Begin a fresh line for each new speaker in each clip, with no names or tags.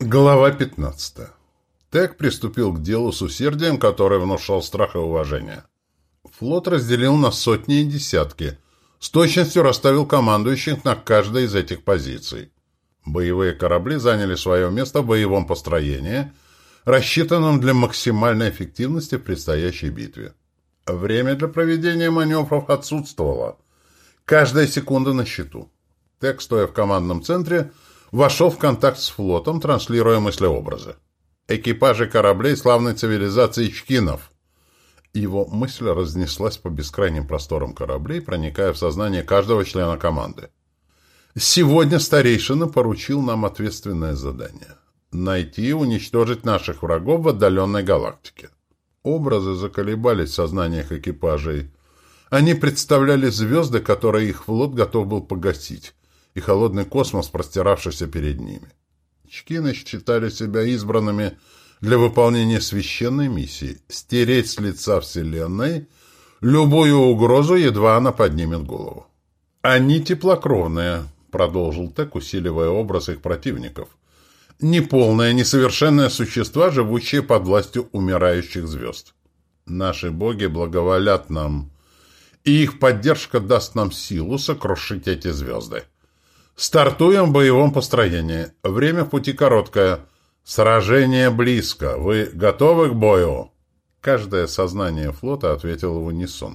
Глава 15. Тек приступил к делу с усердием, которое внушал страх и уважение. Флот разделил на сотни и десятки, с точностью расставил командующих на каждой из этих позиций. Боевые корабли заняли свое место в боевом построении, рассчитанном для максимальной эффективности в предстоящей битве. Время для проведения маневров отсутствовало. Каждая секунда на счету. Тек, стоя в командном центре, вошел в контакт с флотом, транслируя мыслеобразы. Экипажи кораблей славной цивилизации чкинов. Его мысль разнеслась по бескрайним просторам кораблей, проникая в сознание каждого члена команды. Сегодня старейшина поручил нам ответственное задание – найти и уничтожить наших врагов в отдаленной галактике. Образы заколебались в сознаниях экипажей. Они представляли звезды, которые их флот готов был погасить, и холодный космос, простиравшийся перед ними. Чкины считали себя избранными для выполнения священной миссии – стереть с лица Вселенной любую угрозу, едва она поднимет голову. «Они теплокровные», – продолжил Тек, усиливая образ их противников. «Неполные, несовершенные существа, живущие под властью умирающих звезд. Наши боги благоволят нам, и их поддержка даст нам силу сокрушить эти звезды. Стартуем в боевом построении. Время в пути короткое. Сражение близко. Вы готовы к бою?» Каждое сознание флота ответило в унисон.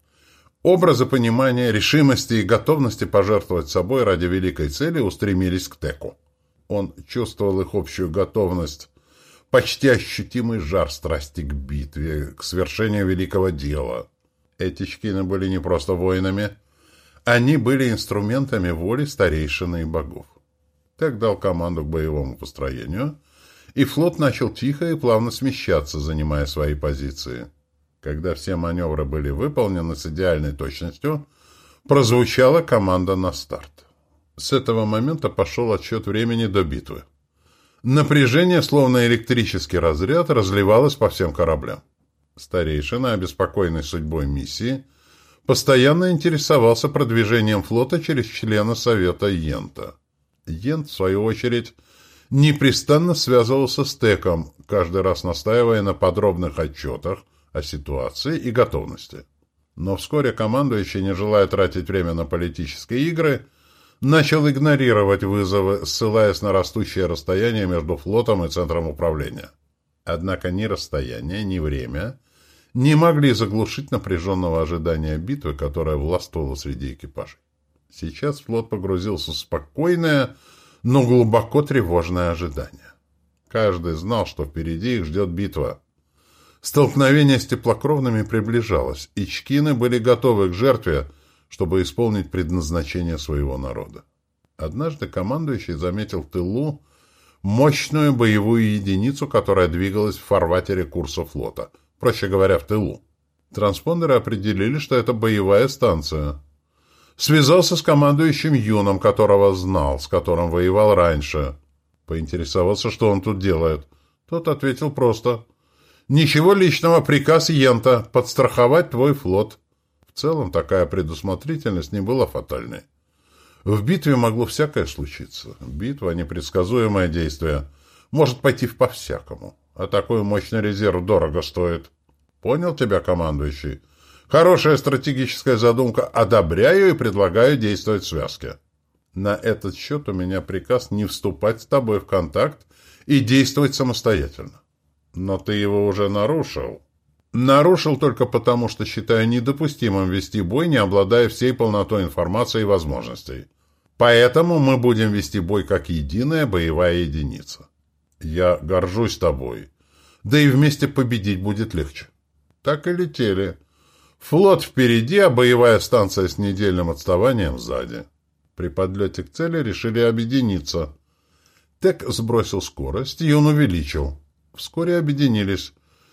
Образы понимания, решимости и готовности пожертвовать собой ради великой цели устремились к Теку. Он чувствовал их общую готовность, почти ощутимый жар страсти к битве, к свершению великого дела. Эти чкины были не просто воинами, они были инструментами воли старейшины и богов. Тек дал команду к боевому построению, и флот начал тихо и плавно смещаться, занимая свои позиции. Когда все маневры были выполнены с идеальной точностью, прозвучала команда на старт. С этого момента пошел отсчет времени до битвы. Напряжение, словно электрический разряд, разливалось по всем кораблям. Старейшина, обеспокоенный судьбой миссии, постоянно интересовался продвижением флота через члена Совета Йента. Йент, в свою очередь, непрестанно связывался с Теком, каждый раз настаивая на подробных отчетах о ситуации и готовности. Но вскоре командующий, не желая тратить время на политические игры, начал игнорировать вызовы, ссылаясь на растущее расстояние между флотом и центром управления. Однако ни расстояние, ни время не могли заглушить напряженного ожидания битвы, которая властвовала среди экипажей. Сейчас флот погрузился в спокойное, но глубоко тревожное ожидание. Каждый знал, что впереди их ждет битва. Столкновение с теплокровными приближалось, и чкины были готовы к жертве, чтобы исполнить предназначение своего народа. Однажды командующий заметил в тылу мощную боевую единицу, которая двигалась в фарватере курса флота, проще говоря, в тылу. Транспондеры определили, что это боевая станция. Связался с командующим Юном, которого знал, с которым воевал раньше. Поинтересовался, что он тут делает. Тот ответил просто: «Ничего личного, приказ Йента – подстраховать твой флот». В целом, такая предусмотрительность не была фатальной. В битве могло всякое случиться. Битва – непредсказуемое действие. Может пойти по-всякому. А такой мощный резерв дорого стоит. Понял тебя, командующий? Хорошая стратегическая задумка. Одобряю и предлагаю действовать в связке. На этот счет у меня приказ не вступать с тобой в контакт и действовать самостоятельно. Но ты его уже нарушил. Нарушил только потому, что считаю недопустимым вести бой, не обладая всей полнотой информации и возможностей. Поэтому мы будем вести бой как единая боевая единица. Я горжусь тобой. Да и вместе победить будет легче. Так и летели. Флот впереди, а боевая станция с недельным отставанием сзади. При подлете к цели решили объединиться. Тек сбросил скорость, и он увеличил. Вскоре объединились.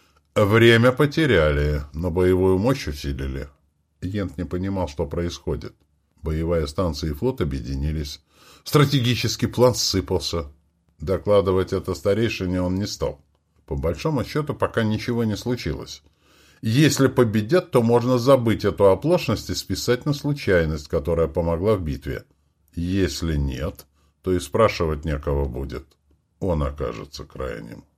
Время потеряли, но боевую мощь усилили. Йент не понимал, что происходит. Боевая станция и флот объединились. Стратегический план сыпался. Докладывать это старейшине он не стал. По большому счету, пока ничего не случилось. Если победят, то можно забыть эту оплошность и списать на случайность, которая помогла в битве. Если нет, то и спрашивать некого будет. он окажется крайним.